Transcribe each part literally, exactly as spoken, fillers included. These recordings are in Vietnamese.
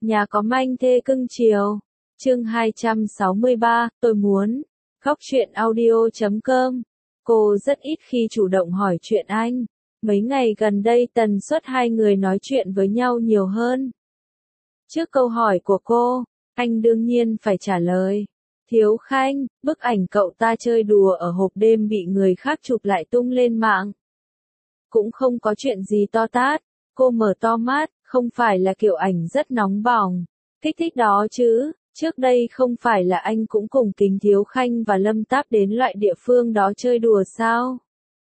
Nhà có manh thê cưng chiều. Chương hai trăm sáu mươi ba, tôi muốn. Góc truyện audio chấm com. Cô rất ít khi chủ động hỏi chuyện anh. Mấy ngày gần đây tần suất hai người nói chuyện với nhau nhiều hơn. Trước câu hỏi của cô, anh đương nhiên phải trả lời. Thiếu Khanh, bức ảnh cậu ta chơi đùa ở hộp đêm bị người khác chụp lại tung lên mạng. Cũng không có chuyện gì to tát. Cô mở to mắt, không phải là kiểu ảnh rất nóng bỏng, kích thích đó chứ. Trước đây không phải là anh cũng cùng Kính Thiếu Khanh và Lâm Táp đến loại địa phương đó chơi đùa sao?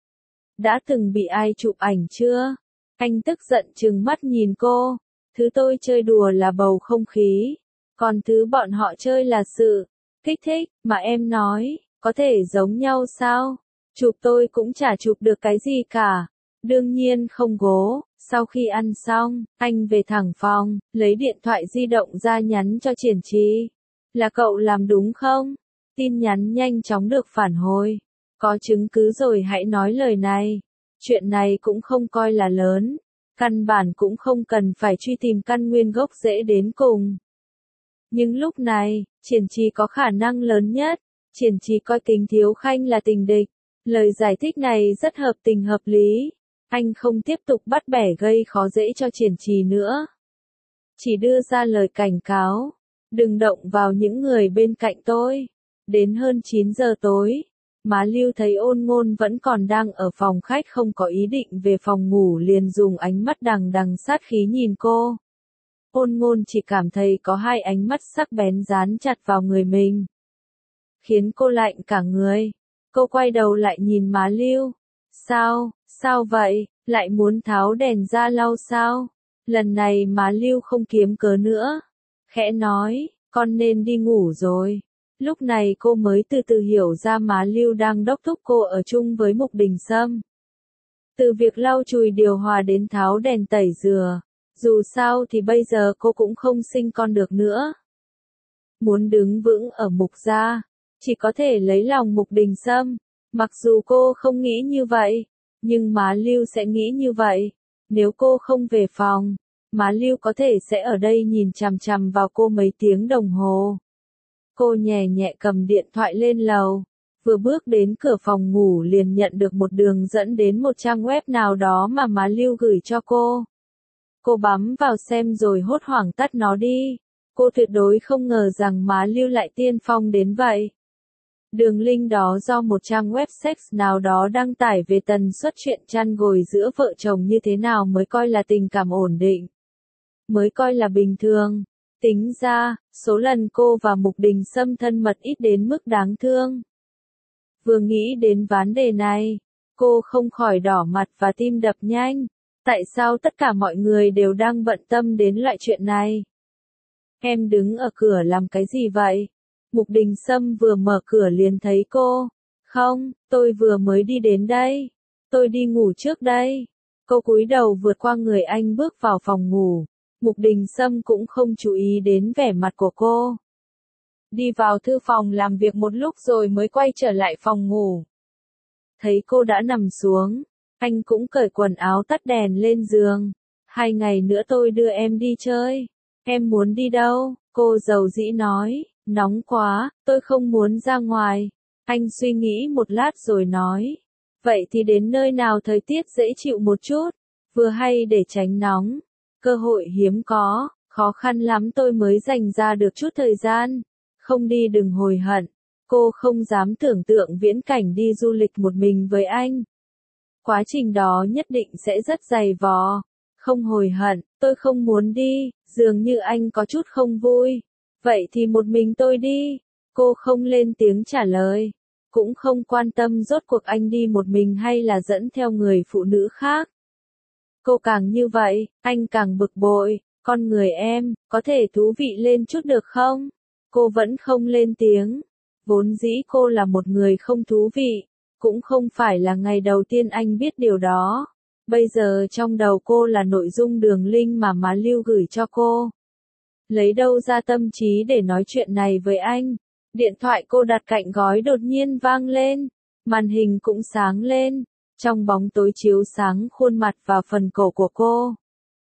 Đã từng bị ai chụp ảnh chưa? Anh tức giận trừng mắt nhìn cô. Thứ tôi chơi đùa là bầu không khí, còn thứ bọn họ chơi là sự kích thích, mà em nói, có thể giống nhau sao? Chụp tôi cũng chả chụp được cái gì cả. Đương nhiên không gố. Sau khi ăn xong, anh về thẳng phòng, lấy điện thoại di động ra nhắn cho Triển Trì. Là cậu làm đúng không? Tin nhắn nhanh chóng được phản hồi. Có chứng cứ rồi hãy nói lời này. Chuyện này cũng không coi là lớn. Căn bản cũng không cần phải truy tìm căn nguyên gốc rễ đến cùng. Nhưng lúc này, Triển Trì có khả năng lớn nhất. Triển Trì coi Kính Thiếu Khanh là tình địch. Lời giải thích này rất hợp tình hợp lý. Anh không tiếp tục bắt bẻ gây khó dễ cho Triển Trì nữa. Chỉ đưa ra lời cảnh cáo. Đừng động vào những người bên cạnh tôi. Đến hơn chín giờ tối, má Lưu thấy Ôn Ngôn vẫn còn đang ở phòng khách không có ý định về phòng ngủ liền dùng ánh mắt đằng đằng sát khí nhìn cô. Ôn Ngôn chỉ cảm thấy có hai ánh mắt sắc bén dán chặt vào người mình. Khiến cô lạnh cả người. Cô quay đầu lại nhìn má Lưu. Sao, sao vậy, lại muốn tháo đèn ra lau sao? Lần này má Lưu không kiếm cớ nữa. Khẽ nói, con nên đi ngủ rồi. Lúc này cô mới từ từ hiểu ra má Lưu đang đốc thúc cô ở chung với Mục Đình Sâm. Từ việc lau chùi điều hòa đến tháo đèn tẩy dừa. Dù sao thì bây giờ cô cũng không sinh con được nữa. Muốn đứng vững ở Mục gia, chỉ có thể lấy lòng Mục Đình Sâm. Mặc dù cô không nghĩ như vậy, nhưng má Lưu sẽ nghĩ như vậy. Nếu cô không về phòng, má Lưu có thể sẽ ở đây nhìn chằm chằm vào cô mấy tiếng đồng hồ. Cô nhẹ nhẹ cầm điện thoại lên lầu, vừa bước đến cửa phòng ngủ liền nhận được một đường dẫn đến một trang web nào đó mà má Lưu gửi cho cô. Cô bấm vào xem rồi hốt hoảng tắt nó đi. Cô tuyệt đối không ngờ rằng má Lưu lại tiên phong đến vậy. Đường link đó do một trang web sex nào đó đăng tải về tần suất chuyện chăn gối giữa vợ chồng như thế nào mới coi là tình cảm ổn định. Mới coi là bình thường. Tính ra, số lần cô và Mục Đình Sâm thân mật ít đến mức đáng thương. Vừa nghĩ đến vấn đề này, cô không khỏi đỏ mặt và tim đập nhanh. Tại sao tất cả mọi người đều đang bận tâm đến loại chuyện này? Em đứng ở cửa làm cái gì vậy? Mục Đình Sâm vừa mở cửa liền thấy cô. Không, tôi vừa mới đi đến đây. Tôi đi ngủ trước đây. Cô cúi đầu vượt qua người anh bước vào phòng ngủ. Mục Đình Sâm cũng không chú ý đến vẻ mặt của cô. Đi vào thư phòng làm việc một lúc rồi mới quay trở lại phòng ngủ. Thấy cô đã nằm xuống, anh cũng cởi quần áo tắt đèn lên giường. Hai ngày nữa tôi đưa em đi chơi. Em muốn đi đâu? Cô dầu dĩ nói. Nóng quá, tôi không muốn ra ngoài. Anh suy nghĩ một lát rồi nói. Vậy thì đến nơi nào thời tiết dễ chịu một chút, vừa hay để tránh nóng. Cơ hội hiếm có, khó khăn lắm tôi mới dành ra được chút thời gian. Không đi đừng hồi hận. Cô không dám tưởng tượng viễn cảnh đi du lịch một mình với anh. Quá trình đó nhất định sẽ rất dày vò. Không hồi hận, tôi không muốn đi, dường như anh có chút không vui. Vậy thì một mình tôi đi. Cô không lên tiếng trả lời. Cũng không quan tâm rốt cuộc anh đi một mình hay là dẫn theo người phụ nữ khác. Cô càng như vậy, anh càng bực bội. Con người em, có thể thú vị lên chút được không? Cô vẫn không lên tiếng. Vốn dĩ cô là một người không thú vị. Cũng không phải là ngày đầu tiên anh biết điều đó. Bây giờ trong đầu cô là nội dung đường link mà má Lưu gửi cho cô. Lấy đâu ra tâm trí để nói chuyện này với anh? Điện thoại cô đặt cạnh gói đột nhiên vang lên. Màn hình cũng sáng lên. Trong bóng tối chiếu sáng khuôn mặt và phần cổ của cô.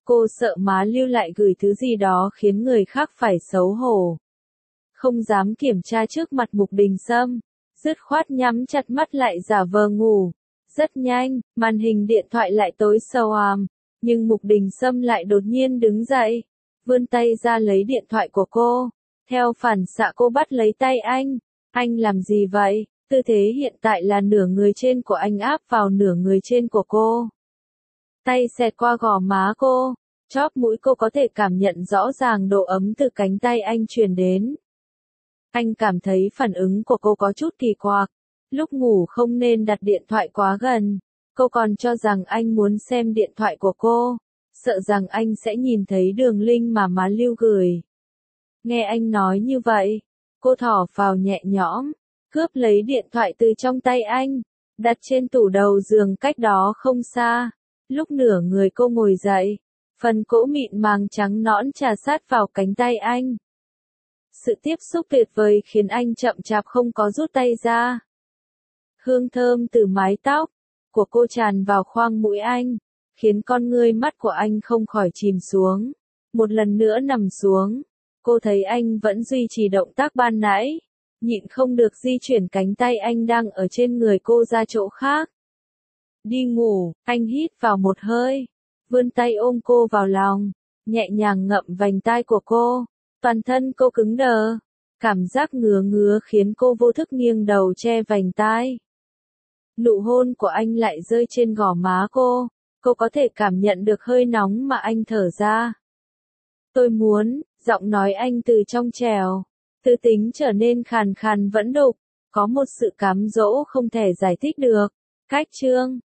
Cô sợ má Lưu lại gửi thứ gì đó khiến người khác phải xấu hổ. Không dám kiểm tra trước mặt Mục Đình Sâm, dứt khoát nhắm chặt mắt lại giả vờ ngủ. Rất nhanh, màn hình điện thoại lại tối sâu àm, nhưng Mục Đình Sâm lại đột nhiên đứng dậy, vươn tay ra lấy điện thoại của cô. Theo phản xạ cô bắt lấy tay anh. Anh làm gì vậy? Tư thế hiện tại là nửa người trên của anh áp vào nửa người trên của cô. Tay xẹt qua gò má cô, chóp mũi cô có thể cảm nhận rõ ràng độ ấm từ cánh tay anh truyền đến. Anh cảm thấy phản ứng của cô có chút kỳ quặc. Lúc ngủ không nên đặt điện thoại quá gần. Cô còn cho rằng anh muốn xem điện thoại của cô, sợ rằng anh sẽ nhìn thấy đường link mà má Lưu gửi. Nghe anh nói như vậy, cô thở phào nhẹ nhõm, cướp lấy điện thoại từ trong tay anh, đặt trên tủ đầu giường cách đó không xa. Lúc nửa người cô ngồi dậy, phần cỗ mịn màng trắng nõn trà sát vào cánh tay anh. Sự tiếp xúc tuyệt vời khiến anh chậm chạp không có rút tay ra. Hương thơm từ mái tóc của cô tràn vào khoang mũi anh, khiến con ngươi mắt của anh không khỏi chìm xuống. Một lần nữa nằm xuống, cô thấy anh vẫn duy trì động tác ban nãy, nhịn không được di chuyển cánh tay anh đang ở trên người cô ra chỗ khác. Đi ngủ, anh hít vào một hơi, vươn tay ôm cô vào lòng, nhẹ nhàng ngậm vành tai của cô. Toàn thân cô cứng đờ, cảm giác ngứa ngứa khiến cô vô thức nghiêng đầu che vành tai. Nụ hôn của anh lại rơi trên gò má cô, cô có thể cảm nhận được hơi nóng mà anh thở ra. Tôi muốn, giọng nói anh từ trong trẻo, tư tính trở nên khàn khàn vẫn đục, có một sự cám dỗ không thể giải thích được. Cách chương